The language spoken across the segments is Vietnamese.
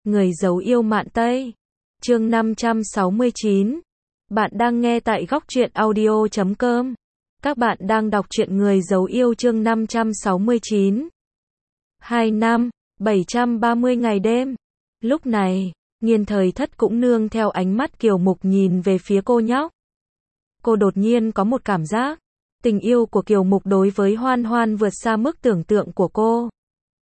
Người giấu yêu mạn Tây. Chương 569. Bạn đang nghe tại góc truyện audio.com. Các bạn đang đọc truyện Người giấu yêu chương 569. 2 năm, 730 ngày đêm. Lúc này, Nghiên Thời Thất cũng nương theo ánh mắt kiều mục nhìn về phía cô nhóc. Cô đột nhiên có một cảm giác, tình yêu của Kiều Mục đối với Hoan Hoan vượt xa mức tưởng tượng của cô.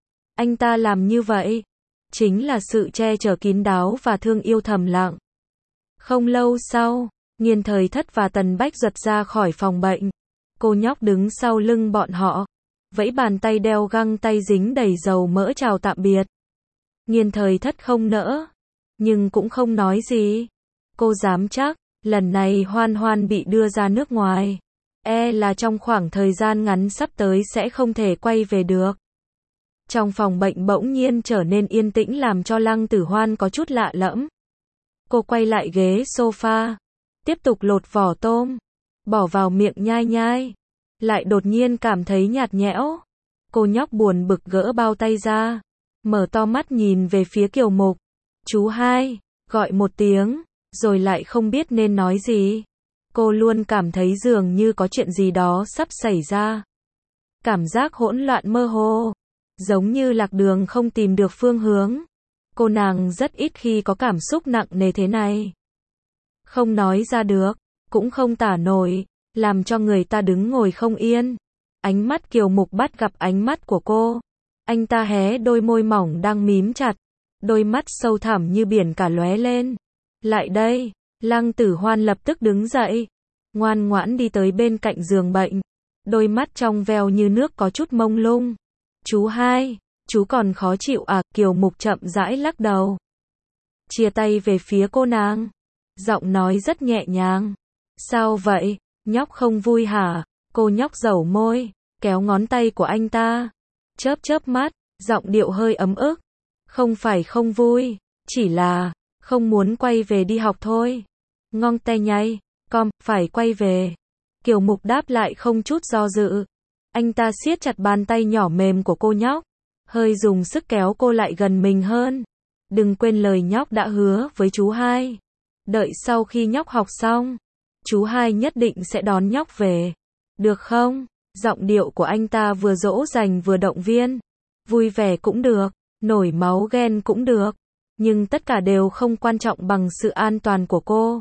Anh ta làm như vậy, chính là sự che chở kín đáo và thương yêu thầm lặng. Không lâu sau, Nghiên Thời Thất và Tần Bách Duật ra khỏi phòng bệnh. Cô nhóc đứng sau lưng bọn họ, vẫy bàn tay đeo găng tay dính đầy dầu mỡ chào tạm biệt. Nghiên Thời Thất không nỡ, nhưng cũng không nói gì. Cô dám chắc, lần này Hoan Hoan bị đưa ra nước ngoài, là trong khoảng thời gian ngắn sắp tới sẽ không thể quay về được. Trong phòng bệnh bỗng nhiên trở nên yên tĩnh làm cho Lăng Tử Hoan có chút lạ lẫm. Cô quay lại ghế sofa, tiếp tục lột vỏ tôm, bỏ vào miệng nhai nhai, lại đột nhiên cảm thấy nhạt nhẽo. Cô nhóc buồn bực gỡ bao tay ra, mở to mắt nhìn về phía Kiều Mục. Chú hai, gọi một tiếng, rồi lại không biết nên nói gì. Cô luôn cảm thấy dường như có chuyện gì đó sắp xảy ra. Cảm giác hỗn loạn mơ hồ, giống như lạc đường không tìm được phương hướng. Cô nàng rất ít khi có cảm xúc nặng nề thế này. Không nói ra được, cũng không tả nổi, làm cho người ta đứng ngồi không yên. Ánh mắt Kiều Mục bắt gặp ánh mắt của cô. Anh ta hé đôi môi mỏng đang mím chặt, đôi mắt sâu thẳm như biển cả lóe lên. Lại đây, Lăng Tử Hoan lập tức đứng dậy, ngoan ngoãn đi tới bên cạnh giường bệnh, đôi mắt trong veo như nước có chút mông lung. Chú hai, chú còn khó chịu à? Kiều Mục chậm rãi lắc đầu, chia tay về phía cô nàng, giọng nói rất nhẹ nhàng. Sao vậy, nhóc không vui hả? Cô nhóc dẩu môi, kéo ngón tay của anh ta, chớp chớp mắt, giọng điệu hơi ấm ức. Không phải không vui, chỉ là không muốn quay về đi học thôi. Ngong tay nhay, phải quay về. Kiều Mục đáp lại không chút do dự. Anh ta siết chặt bàn tay nhỏ mềm của cô nhóc, hơi dùng sức kéo cô lại gần mình hơn. Đừng quên lời nhóc đã hứa với chú hai. Đợi sau khi nhóc học xong, chú hai nhất định sẽ đón nhóc về. Được không? Giọng điệu của anh ta vừa dỗ dành vừa động viên. Vui vẻ cũng được, nổi máu ghen cũng được, nhưng tất cả đều không quan trọng bằng sự an toàn của cô.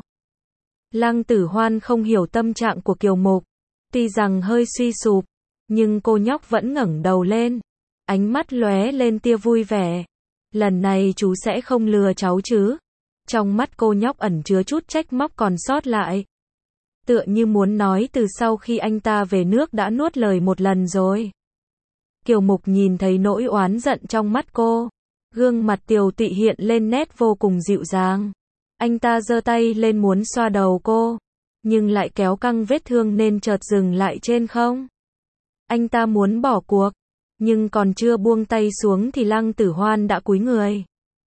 Lăng Tử Hoan không hiểu tâm trạng của Kiều Mục, tuy rằng hơi suy sụp, nhưng cô nhóc vẫn ngẩng đầu lên, ánh mắt lóe lên tia vui vẻ. Lần này chú sẽ không lừa cháu chứ? Trong mắt cô nhóc ẩn chứa chút trách móc còn sót lại, tựa như muốn nói từ sau khi anh ta về nước đã nuốt lời một lần rồi. Kiều Mục nhìn thấy nỗi oán giận trong mắt cô, gương mặt tiều tụy hiện lên nét vô cùng dịu dàng. Anh ta giơ tay lên muốn xoa đầu cô, nhưng lại kéo căng vết thương nên chợt dừng lại trên không. Anh ta muốn bỏ cuộc, nhưng còn chưa buông tay xuống thì Lăng Tử Hoan đã cúi người,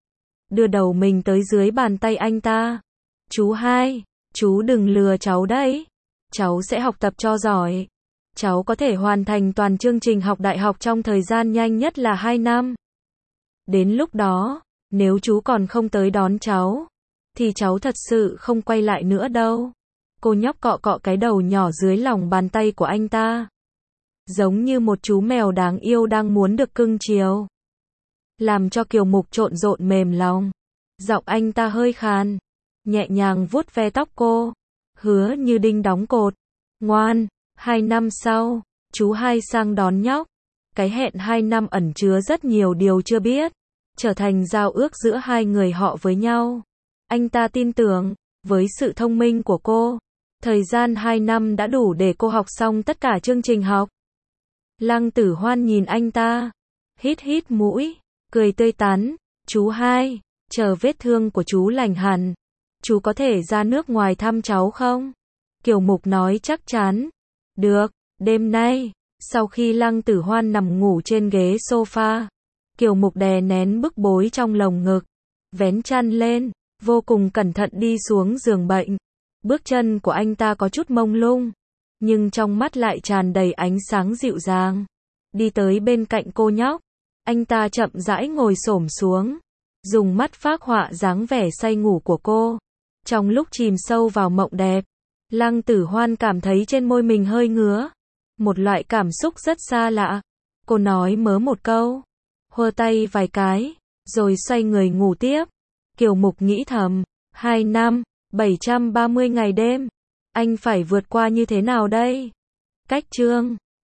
đưa đầu mình tới dưới bàn tay anh ta. Chú hai, chú đừng lừa cháu đấy. Cháu sẽ học tập cho giỏi. Cháu có thể hoàn thành toàn chương trình học đại học trong thời gian nhanh nhất là 2 năm. Đến lúc đó, nếu chú còn không tới đón cháu, thì cháu thật sự không quay lại nữa đâu. Cô nhóc cọ cọ cái đầu nhỏ dưới lòng bàn tay của anh ta, giống như một chú mèo đáng yêu đang muốn được cưng chiều, làm cho Kiều Mục trộn rộn mềm lòng. Giọng anh ta hơi khàn, nhẹ nhàng vuốt ve tóc cô, hứa như đinh đóng cột. Ngoan, 2 năm sau, chú hai sang đón nhóc. Cái hẹn 2 năm ẩn chứa rất nhiều điều chưa biết, trở thành giao ước giữa hai người họ với nhau. Anh ta tin tưởng, với sự thông minh của cô, thời gian 2 năm đã đủ để cô học xong tất cả chương trình học. Lăng Tử Hoan nhìn anh ta, hít hít mũi, cười tươi tắn. Chú hai, chờ vết thương của chú lành hẳn, chú có thể ra nước ngoài thăm cháu không? Kiều Mục nói chắc chắn. Được, đêm nay, sau khi Lăng Tử Hoan nằm ngủ trên ghế sofa, Kiều Mục đè nén bức bối trong lồng ngực, vén chăn lên, vô cùng cẩn thận đi xuống giường bệnh. Bước chân của anh ta có chút mông lung, nhưng trong mắt lại tràn đầy ánh sáng dịu dàng. Đi tới bên cạnh cô nhóc, anh ta chậm rãi ngồi xổm xuống, dùng mắt phác họa dáng vẻ say ngủ của cô. Trong lúc chìm sâu vào mộng đẹp, Lăng Tử Hoan cảm thấy trên môi mình hơi ngứa. Một loại cảm xúc rất xa lạ. Cô nói mớ một câu, hơ tay vài cái, rồi xoay người ngủ tiếp. Kiều Mục nghĩ thầm, 2 năm, 730 ngày đêm, anh phải vượt qua như thế nào đây? Cách chương